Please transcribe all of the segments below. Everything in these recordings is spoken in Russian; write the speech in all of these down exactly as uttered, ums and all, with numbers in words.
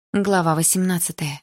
Глава восемнадцатая.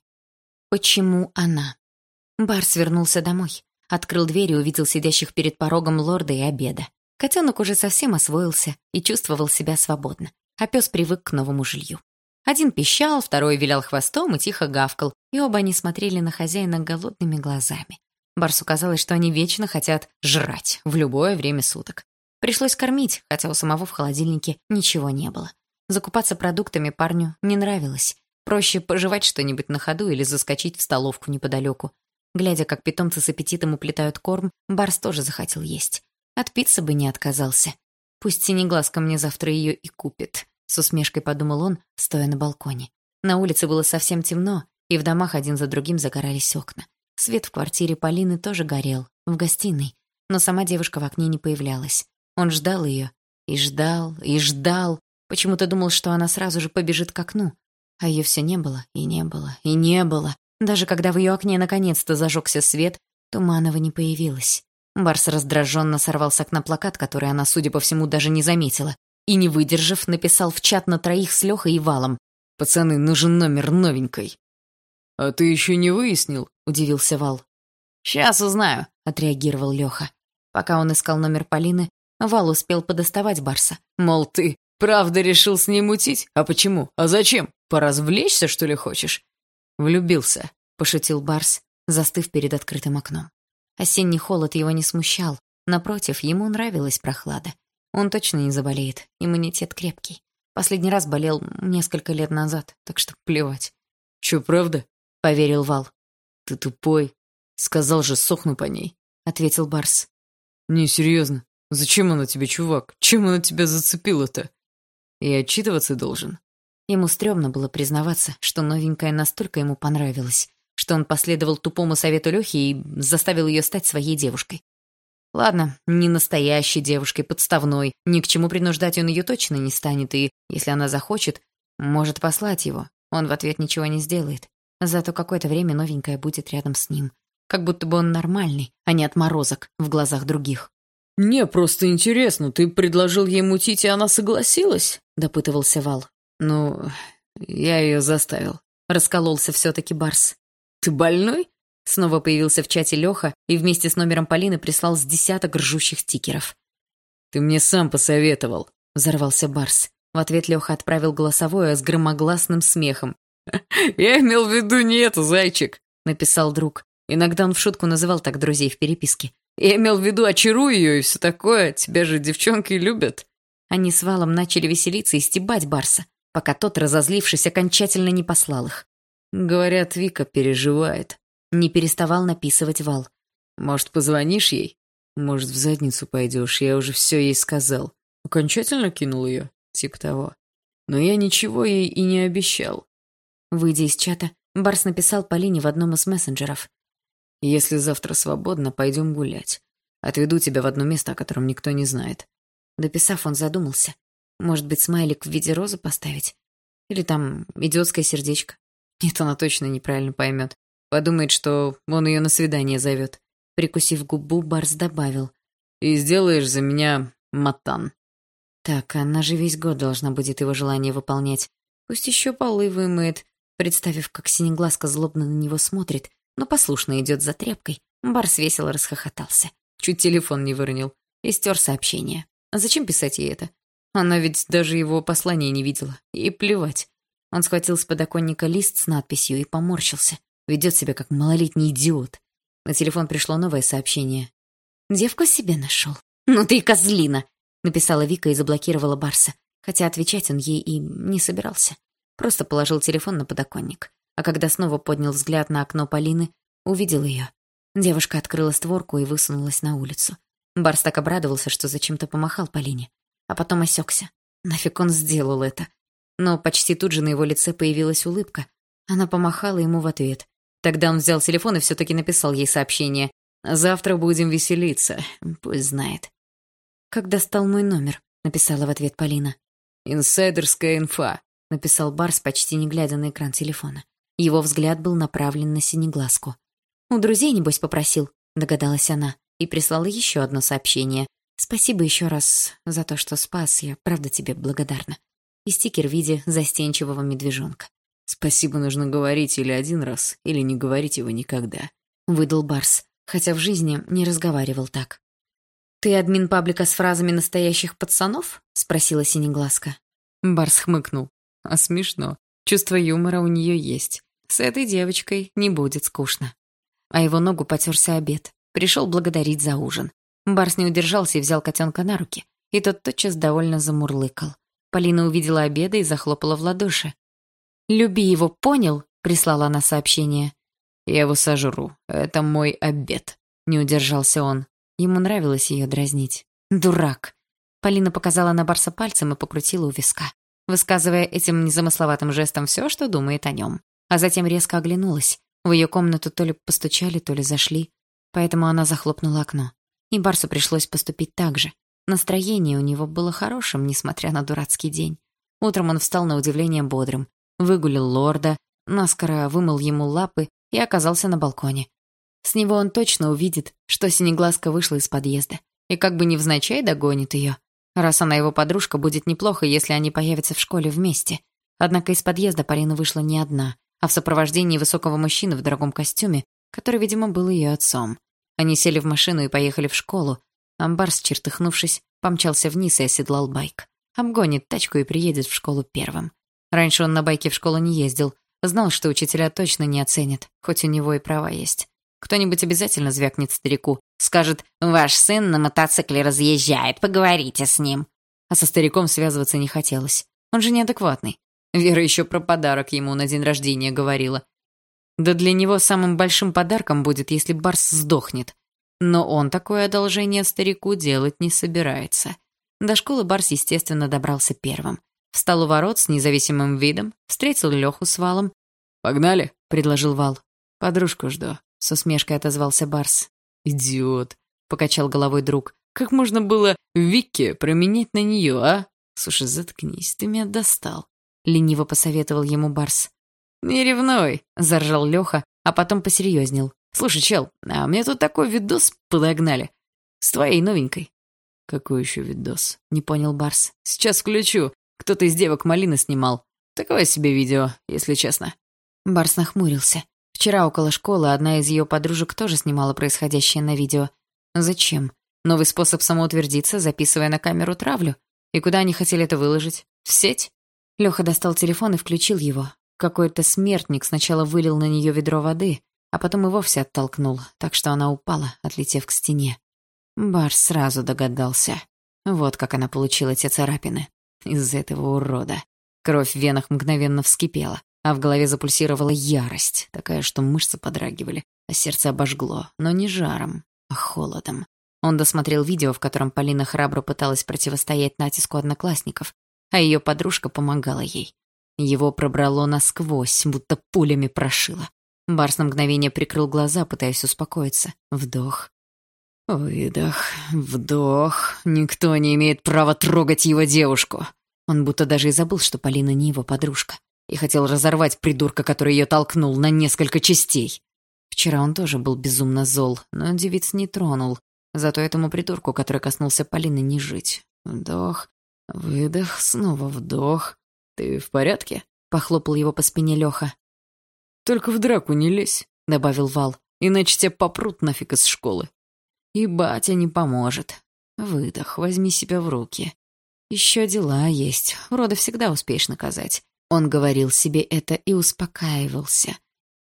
Почему она? Барс вернулся домой. Открыл дверь и увидел сидящих перед порогом лорда и обеда. Котенок уже совсем освоился и чувствовал себя свободно, а пес привык к новому жилью. Один пищал, второй вилял хвостом и тихо гавкал, и оба они смотрели на хозяина голодными глазами. Барсу казалось, что они вечно хотят жрать в любое время суток. Пришлось кормить, хотя у самого в холодильнике ничего не было. Закупаться продуктами парню не нравилось. Проще пожевать что-нибудь на ходу или заскочить в столовку неподалеку. Глядя, как питомцы с аппетитом уплетают корм, Барс тоже захотел есть. От пиццы бы не отказался. Пусть Синеглазка мне завтра ее и купит, с усмешкой подумал он, стоя на балконе. На улице было совсем темно, и в домах один за другим загорались окна. Свет в квартире Полины тоже горел, в гостиной, но сама девушка в окне не появлялась. Он ждал ее, и ждал, и ждал. Почему-то думал, что она сразу же побежит к окну. А ее все не было, и не было, и не было. Даже когда в ее окне наконец-то зажегся свет, Туманова не появилась. Барс раздраженно сорвал с окна плакат, который она, судя по всему, даже не заметила, и, не выдержав, написал в чат на троих с Лехой и Валом: «Пацаны, нужен номер новенькой». «А ты еще не выяснил?» — удивился Вал. «Сейчас узнаю», — отреагировал Леха. Пока он искал номер Полины, Вал успел подоставать Барса. Мол, ты правда решил с ней мутить? А почему? А зачем? Поразвлечься, что ли, хочешь? Влюбился, пошутил Барс, застыв перед открытым окном. Осенний холод его не смущал. Напротив, ему нравилась прохлада. Он точно не заболеет, иммунитет крепкий. Последний раз болел несколько лет назад, так что плевать. Чё, правда? Поверил Вал. Ты тупой. Сказал же, сохну по ней, ответил Барс. Не, серьезно. Зачем она тебе, чувак? Чем она тебя зацепила-то? И отчитываться должен. Ему стрёмно было признаваться, что новенькая настолько ему понравилась, что он последовал тупому совету Лёхи и заставил её стать своей девушкой. Ладно, не настоящей девушкой, подставной, ни к чему принуждать он её точно не станет, и, если она захочет, может послать его. Он в ответ ничего не сделает. Зато какое-то время новенькая будет рядом с ним. Как будто бы он нормальный, а не отморозок в глазах других. «Не, просто интересно, ты предложил ей мутить, и она согласилась?» — допытывался Вал. «Ну, я ее заставил», — раскололся все-таки Барс. «Ты больной?» Снова появился в чате Леха и вместе с номером Полины прислал с десяток ржущих стикеров. «Ты мне сам посоветовал», — взорвался Барс. В ответ Леха отправил голосовое с громогласным смехом. «Я имел в виду не это, зайчик», — написал друг. Иногда он в шутку называл так друзей в переписке. «Я имел в виду, очаруй ее и все такое. Тебя же девчонки любят». Они с Валом начали веселиться и стебать Барса, пока тот, разозлившись, окончательно не послал их. «Говорят, Вика переживает», — не переставал написывать Вал. «Может, позвонишь ей? Может, в задницу пойдешь? Я уже все ей сказал. Окончательно кинул ее? Типа того. Но я ничего ей и не обещал». Выйдя из чата, Барс написал Полине в одном из мессенджеров. «Если завтра свободно, пойдем гулять. Отведу тебя в одно место, о котором никто не знает». Дописав, он задумался. Может быть, смайлик в виде розы поставить? Или там идиотское сердечко? Нет, она точно неправильно поймет. Подумает, что он ее на свидание зовет. Прикусив губу, Барс добавил. «И сделаешь за меня матан». Так, она же весь год должна будет его желание выполнять. Пусть еще полы вымыет. Представив, как Синеглазка злобно на него смотрит, но послушно идет за тряпкой, Барс весело расхохотался. Чуть телефон не выронил. И стер сообщение. А зачем писать ей это? Она ведь даже его послания не видела. И плевать. Он схватил с подоконника лист с надписью и поморщился. Ведет себя как малолетний идиот. На телефон пришло новое сообщение. «Девку себе нашел. Ну ты и козлина!» Написала Вика и заблокировала Барса. Хотя отвечать он ей и не собирался. Просто положил телефон на подоконник. А когда снова поднял взгляд на окно Полины, увидел ее. Девушка открыла створку и высунулась на улицу. Барс так обрадовался, что зачем-то помахал Полине. А потом осекся. Нафиг он сделал это? Но почти тут же на его лице появилась улыбка. Она помахала ему в ответ. Тогда он взял телефон и все-таки написал ей сообщение. «Завтра будем веселиться. Пусть знает». «Как достал мой номер?» — написала в ответ Полина. «Инсайдерская инфа», — написал Барс, почти не глядя на экран телефона. Его взгляд был направлен на Синеглазку. «У друзей, небось, попросил», — догадалась она, и прислала еще одно сообщение. «Спасибо еще раз за то, что спас. Я правда тебе благодарна». И стикер в виде застенчивого медвежонка. Спасибо нужно говорить или один раз, или не говорить его никогда. Выдал Барс, хотя в жизни не разговаривал так. «Ты админ паблика с фразами настоящих пацанов?» — спросила Синеглазка. Барс хмыкнул. А смешно. Чувство юмора у нее есть. С этой девочкой не будет скучно. А его ногу потерся обед. Пришел благодарить за ужин. Барс не удержался и взял котенка на руки. И тот тотчас довольно замурлыкал. Полина увидела обеда и захлопала в ладоши. «Люби его, понял?» — прислала она сообщение. «Я его сожру. Это мой обед», — не удержался он. Ему нравилось ее дразнить. «Дурак!» Полина показала на Барса пальцем и покрутила у виска, высказывая этим незамысловатым жестом все, что думает о нем. А затем резко оглянулась. В ее комнату то ли постучали, то ли зашли. Поэтому она захлопнула окно. И Барсу пришлось поступить так же. Настроение у него было хорошим, несмотря на дурацкий день. Утром он встал на удивление бодрым, выгулил лорда, наскоро вымыл ему лапы и оказался на балконе. С него он точно увидит, что Синеглазка вышла из подъезда, и как бы невзначай догонит ее. Раз она его подружка, будет неплохо, если они появятся в школе вместе. Однако из подъезда Полина вышла не одна, а в сопровождении высокого мужчины в дорогом костюме, который, видимо, был ее отцом. Они сели в машину и поехали в школу. Барс, чертыхнувшись, помчался вниз и оседлал байк. Обгонит тачку и приедет в школу первым. Раньше он на байке в школу не ездил, знал, что учителя точно не оценят, хоть у него и права есть. Кто-нибудь обязательно звякнет старику, скажет: «Ваш сын на мотоцикле разъезжает, поговорите с ним». А со стариком связываться не хотелось. Он же неадекватный. Вера еще про подарок ему на день рождения говорила. Да для него самым большим подарком будет, если Барс сдохнет. Но он такое одолжение старику делать не собирается. До школы Барс, естественно, добрался первым. Встал у ворот с независимым видом, встретил Леху с Валом. «Погнали», — предложил Вал. «Подружку жду», — с усмешкой отозвался Барс. «Идиот», — покачал головой друг. «Как можно было Викки променять на нее, а? Слушай, заткнись, ты меня достал», — лениво посоветовал ему Барс. «Не ревнуй», — заржал Леха, а потом посерьезнел. «Слушай, чел, а мне тут такой видос подогнали. С твоей новенькой». «Какой еще видос?» — не понял Барс. «Сейчас включу. Кто-то из девок малины снимал. Такое себе видео, если честно». Барс нахмурился. Вчера около школы одна из ее подружек тоже снимала происходящее на видео. Зачем? Новый способ самоутвердиться, записывая на камеру травлю? И куда они хотели это выложить? В сеть? Леха достал телефон и включил его. Какой-то смертник сначала вылил на нее ведро воды, а потом и вовсе оттолкнул, так что она упала, отлетев к стене. Барс сразу догадался. Вот как она получила те царапины. Из-за этого урода. Кровь в венах мгновенно вскипела, а в голове запульсировала ярость, такая, что мышцы подрагивали, а сердце обожгло, но не жаром, а холодом. Он досмотрел видео, в котором Полина храбро пыталась противостоять натиску одноклассников, а ее подружка помогала ей. Его пробрало насквозь, будто пулями прошило. Барс на мгновение прикрыл глаза, пытаясь успокоиться. Вдох. Выдох. Вдох. Никто не имеет права трогать его девушку. Он будто даже и забыл, что Полина не его подружка. И хотел разорвать придурка, который ее толкнул, на несколько частей. Вчера он тоже был безумно зол, но девиц не тронул. Зато этому придурку, который коснулся Полины, не жить. Вдох. Выдох. Снова вдох. «Ты в порядке?» — похлопал его по спине Леха. «Только в драку не лезь», — добавил Вал. «Иначе тебя попрут нафиг из школы». «И батя не поможет. Выдох, возьми себя в руки. Еще дела есть, урода всегда успеешь наказать». Он говорил себе это и успокаивался.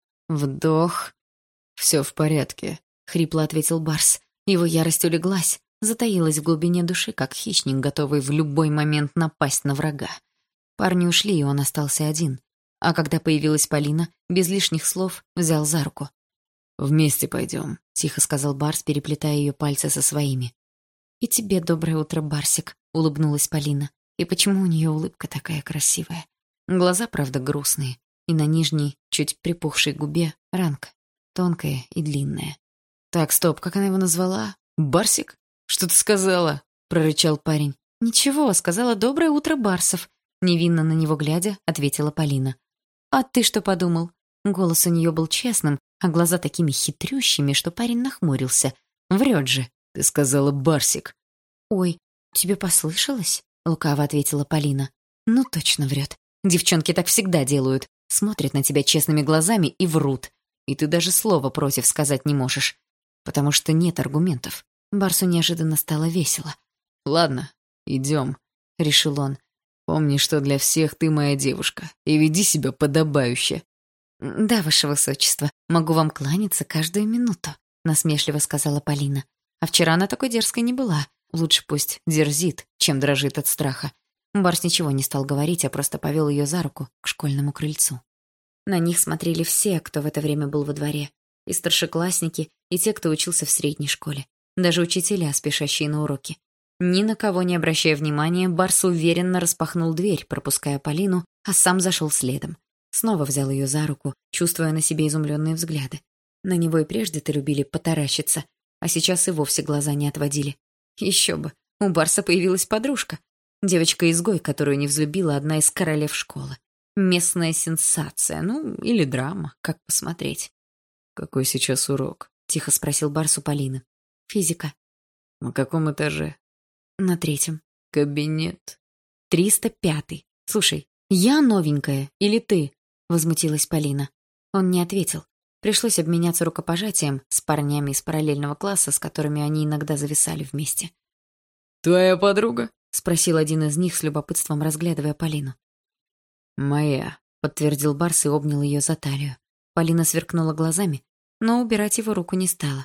Вдох. «Все в порядке», — хрипло ответил Барс. Его ярость улеглась, затаилась в глубине души, как хищник, готовый в любой момент напасть на врага. Парни ушли, и он остался один. А когда появилась Полина, без лишних слов взял за руку. «Вместе пойдем», — тихо сказал Барс, переплетая ее пальцы со своими. «И тебе доброе утро, Барсик», — улыбнулась Полина. И почему у нее улыбка такая красивая? Глаза, правда, грустные, и на нижней, чуть припухшей губе ранка, тонкая и длинная. Так, стоп, как она его назвала? «Барсик? Что ты сказала?» — прорычал парень. «Ничего, сказала доброе утро, Барсов», — невинно на него глядя, ответила Полина. «А ты что подумал?» Голос у нее был честным, а глаза такими хитрющими, что парень нахмурился. Врет же. «Ты сказала Барсик». «Ой, тебе послышалось?» — лукаво ответила Полина. «Ну точно врет. Девчонки так всегда делают. смотрят на тебя честными глазами и врут. И ты даже слова против сказать не можешь, потому что нет аргументов. Барсу неожиданно стало весело. «Ладно, идем», — решил он. «Помни, что для всех ты моя девушка, и веди себя подобающе». «Да, ваше высочество, могу вам кланяться каждую минуту», — насмешливо сказала Полина. А вчера она такой дерзкой не была. Лучше пусть дерзит, чем дрожит от страха. Барс ничего не стал говорить, а просто повел ее за руку к школьному крыльцу. На них смотрели все, кто в это время был во дворе. И старшеклассники, и те, кто учился в средней школе. Даже учителя, спешащие на уроки. Ни на кого не обращая внимания, Барс уверенно распахнул дверь, пропуская Полину, а сам зашел следом. Снова взял ее за руку, чувствуя на себе изумленные взгляды. На него и прежде-то любили потаращиться, а сейчас и вовсе глаза не отводили. Еще бы, у Барса появилась подружка. Девочка-изгой, которую не взлюбила одна из королев школы. Местная сенсация, ну, или драма, как посмотреть. «Какой сейчас урок?» — тихо спросил Барс у Полины. «Физика». «На каком этаже?» «На третьем». «Кабинет». «Триста пятый. Слушай, я новенькая или ты?» — возмутилась Полина. Он не ответил. Пришлось обменяться рукопожатием с парнями из параллельного класса, с которыми они иногда зависали вместе. «Твоя подруга?» — спросил один из них с любопытством, разглядывая Полину. «Моя», — подтвердил Барс и обнял ее за талию. Полина сверкнула глазами, но убирать его руку не стала.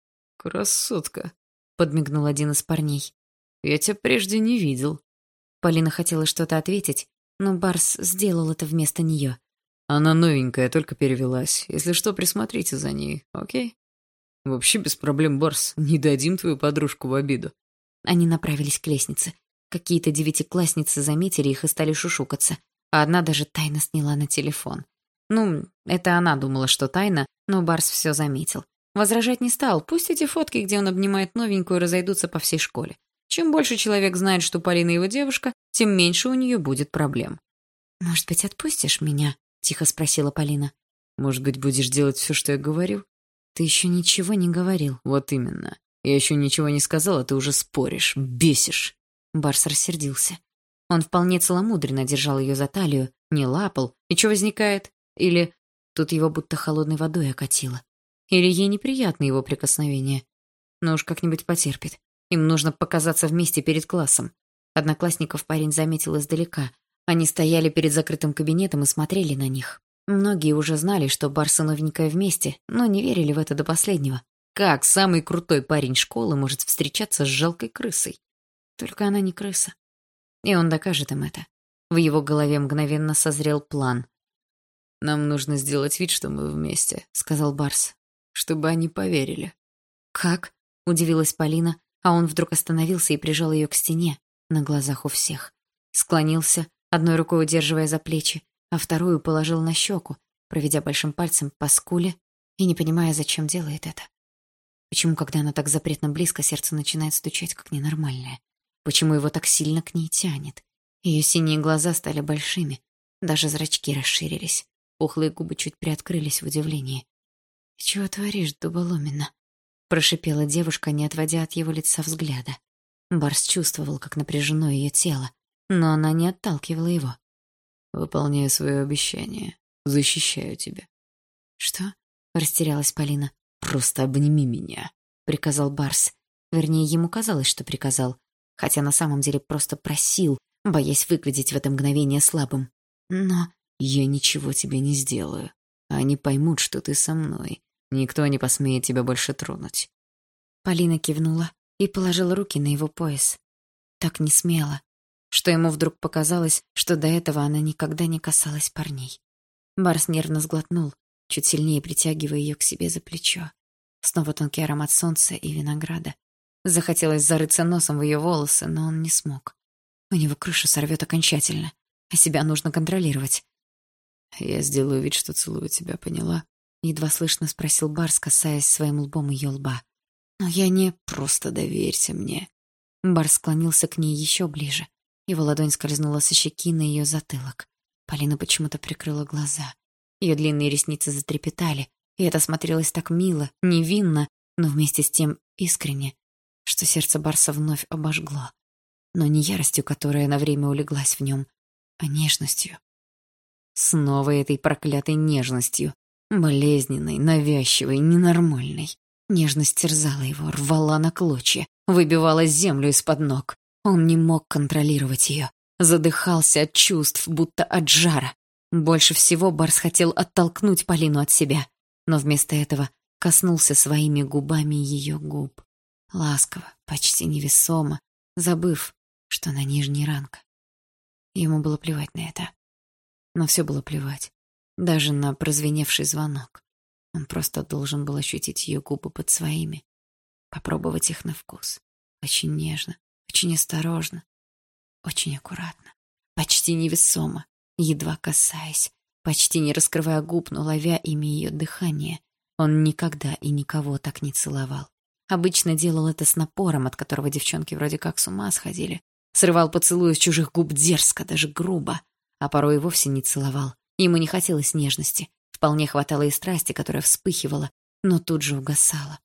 «Красотка», — подмигнул один из парней. «Я тебя прежде не видел». Полина хотела что-то ответить, но Барс сделал это вместо нее. «Она новенькая, только перевелась. Если что, присмотрите за ней, окей? Вообще без проблем, Барс, не дадим твою подружку в обиду». Они направились к лестнице. Какие-то девятиклассницы заметили их и стали шушукаться, а одна даже тайно сняла на телефон. Ну, это она думала, что тайна, но Барс все заметил. Возражать не стал, пусть эти фотки, где он обнимает новенькую, разойдутся по всей школе. Чем больше человек знает, что Полина его девушка, тем меньше у нее будет проблем. «Может быть, отпустишь меня?» — тихо спросила Полина. «Может быть, будешь делать все, что я говорю?» «Ты еще ничего не говорил». «Вот именно. Я еще ничего не сказал, а ты уже споришь, бесишь». Барс рассердился. Он вполне целомудренно держал ее за талию, не лапал. И что возникает? Или тут его будто холодной водой окатило. Или ей неприятно его прикосновение. Но уж как-нибудь потерпит. Им нужно показаться вместе перед классом. Одноклассников парень заметил издалека. Они стояли перед закрытым кабинетом и смотрели на них. Многие уже знали, что Барс и новенькая вместе, но не верили в это до последнего. Как самый крутой парень школы может встречаться с жалкой крысой? Только она не крыса. И он докажет им это. В его голове мгновенно созрел план. «Нам нужно сделать вид, что мы вместе», — сказал Барс, «чтобы они поверили». «Как?» — удивилась Полина, а он вдруг остановился и прижал ее к стене, на глазах у всех. Склонился, одной рукой удерживая за плечи, а вторую положил на щеку, проведя большим пальцем по скуле и не понимая, зачем делает это. Почему, когда она так запретно близко, сердце начинает стучать, как ненормальное? Почему его так сильно к ней тянет? Ее синие глаза стали большими, даже зрачки расширились, пухлые губы чуть приоткрылись в удивлении. «Ты чего творишь, дуболомина?» — прошипела девушка, не отводя от его лица взгляда. Барс чувствовал, как напряжено ее тело, но она не отталкивала его. «Выполняю свое обещание. Защищаю тебя». «Что?» — растерялась Полина. «Просто обними меня», — приказал Барс. Вернее, ему казалось, что приказал, хотя на самом деле просто просил, боясь выглядеть в это мгновение слабым. «Но...» «Я ничего тебе не сделаю. Они поймут, что ты со мной. Никто не посмеет тебя больше тронуть». Полина кивнула и положила руки на его пояс. Так не смело, что ему вдруг показалось, что до этого она никогда не касалась парней. Барс нервно сглотнул, чуть сильнее притягивая ее к себе за плечо. Снова тонкий аромат солнца и винограда. Захотелось зарыться носом в ее волосы, но он не смог. У него крышу сорвет окончательно, а себя нужно контролировать. «Я сделаю вид, что целую тебя, поняла?» Едва слышно спросил Барс, касаясь своим лбом ее лба. «Но я не...» «Просто доверься мне». Барс склонился к ней еще ближе. Его ладонь скользнула со щеки на ее затылок. Полина почему-то прикрыла глаза. Ее длинные ресницы затрепетали, и это смотрелось так мило, невинно, но вместе с тем искренне, что сердце Барса вновь обожгло. Но не яростью, которая на время улеглась в нем, а нежностью. Снова этой проклятой нежностью. Болезненной, навязчивой, ненормальной. Нежность терзала его, рвала на клочья, выбивала землю из-под ног. Он не мог контролировать ее. Задыхался от чувств, будто от жара. Больше всего Барс хотел оттолкнуть Полину от себя, но вместо этого коснулся своими губами ее губ. Ласково, почти невесомо, забыв, что на нижней ранка. Ему было плевать на это. Но все было плевать. Даже на прозвеневший звонок. Он просто должен был ощутить ее губы под своими. Попробовать их на вкус. Очень нежно, очень осторожно, очень аккуратно. Почти невесомо, едва касаясь. Почти не раскрывая губ, но ловя ими ее дыхание. Он никогда и никого так не целовал. Обычно делал это с напором, от которого девчонки вроде как с ума сходили. Срывал поцелуи с чужих губ дерзко, даже грубо. А порой и вовсе не целовал. Ему не хотелось нежности. Вполне хватало и страсти, которая вспыхивала, но тут же угасала.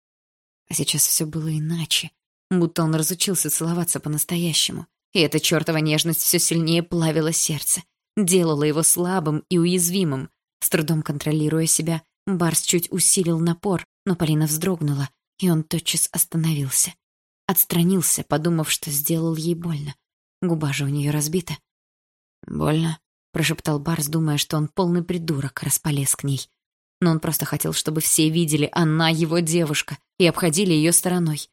А сейчас все было иначе. Будто он разучился целоваться по-настоящему. И эта чертова нежность все сильнее плавила сердце. Делала его слабым и уязвимым. С трудом контролируя себя, Барс чуть усилил напор, но Полина вздрогнула, и он тотчас остановился. Отстранился, подумав, что сделал ей больно. Губа же у нее разбита. «Больно?» — прошептал Барс, думая, что он полный придурок, раз полез к ней. Но он просто хотел, чтобы все видели, она его девушка, и обходили ее стороной.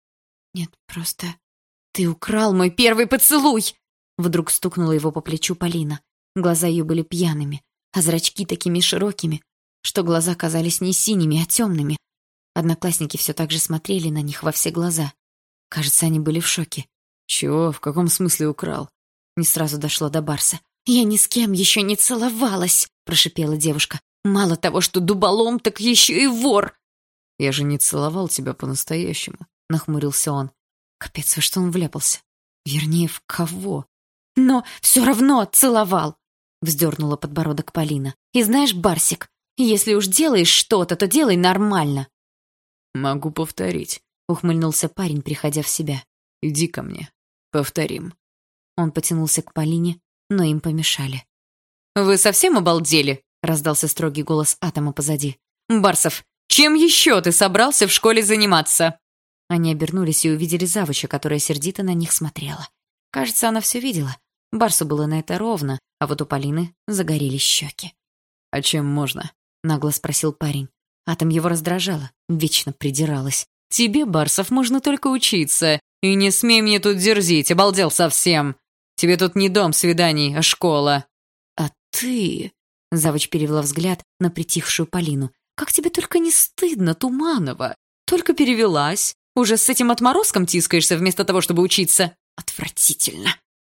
«Нет, просто ты украл мой первый поцелуй!» Вдруг стукнула его по плечу Полина. Глаза ее были пьяными, а зрачки такими широкими, что глаза казались не синими, а темными. Одноклассники все так же смотрели на них во все глаза. Кажется, они были в шоке. «Чего? В каком смысле украл?» Не сразу дошло до Барса. «Я ни с кем еще не целовалась!» — прошипела девушка. «Мало того, что дуболом, так еще и вор!» «Я же не целовал тебя по-настоящему», — нахмурился он. Капец, во что он вляпался? Вернее, в кого? «Но все равно целовал!» — вздернула подбородок Полина. «И знаешь, Барсик, если уж делаешь что-то, то делай нормально!» «Могу повторить», — ухмыльнулся парень, приходя в себя. «Иди ко мне. Повторим». Он потянулся к Полине, но им помешали. «Вы совсем обалдели?» — раздался строгий голос Атома позади. «Барсов, чем еще ты собрался в школе заниматься?» Они обернулись и увидели завуча, которая сердито на них смотрела. Кажется, она все видела. Барсу было на это ровно, а вот у Полины загорелись щеки. «А чем можно?» — нагло спросил парень. Атом его раздражала, вечно придиралась. «Тебе, Барсов, можно только учиться. И не смей мне тут дерзить, обалдел совсем. Тебе тут не дом свиданий, а школа». «А ты...» — завуч перевела взгляд на притихшую Полину. «Как тебе только не стыдно, Туманова? Только перевелась. Уже с этим отморозком тискаешься вместо того, чтобы учиться. Отвратительно».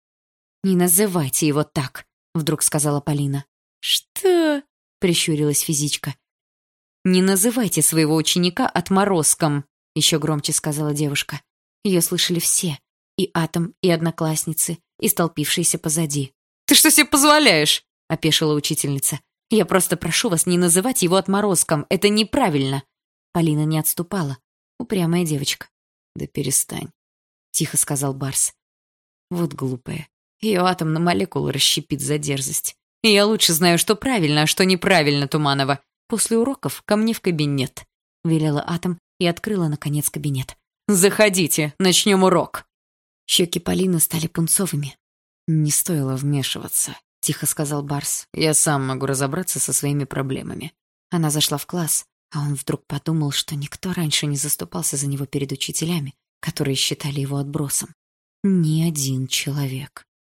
«Не называйте его так», — вдруг сказала Полина. «Что?» — прищурилась физичка. «Не называйте своего ученика отморозком», — еще громче сказала девушка. Ее слышали все. И Атом, и одноклассницы, и столпившиеся позади. «Ты что себе позволяешь?» — опешила учительница. «Я просто прошу вас не называть его отморозком. Это неправильно». Полина не отступала. Упрямая девочка. «Да перестань», — тихо сказал Барс. Вот глупая. Ее Атом на молекулу расщепит за дерзость. И я лучше знаю, что правильно, а что неправильно, Туманова. После уроков ко мне в кабинет», — велела Атом и открыла, наконец, кабинет. «Заходите, начнем урок». Щеки Полины стали пунцовыми. «Не стоило вмешиваться», — тихо сказал Барс. «Я сам могу разобраться со своими проблемами». Она зашла в класс, а он вдруг подумал, что никто раньше не заступался за него перед учителями, которые считали его отбросом. Ни один человек.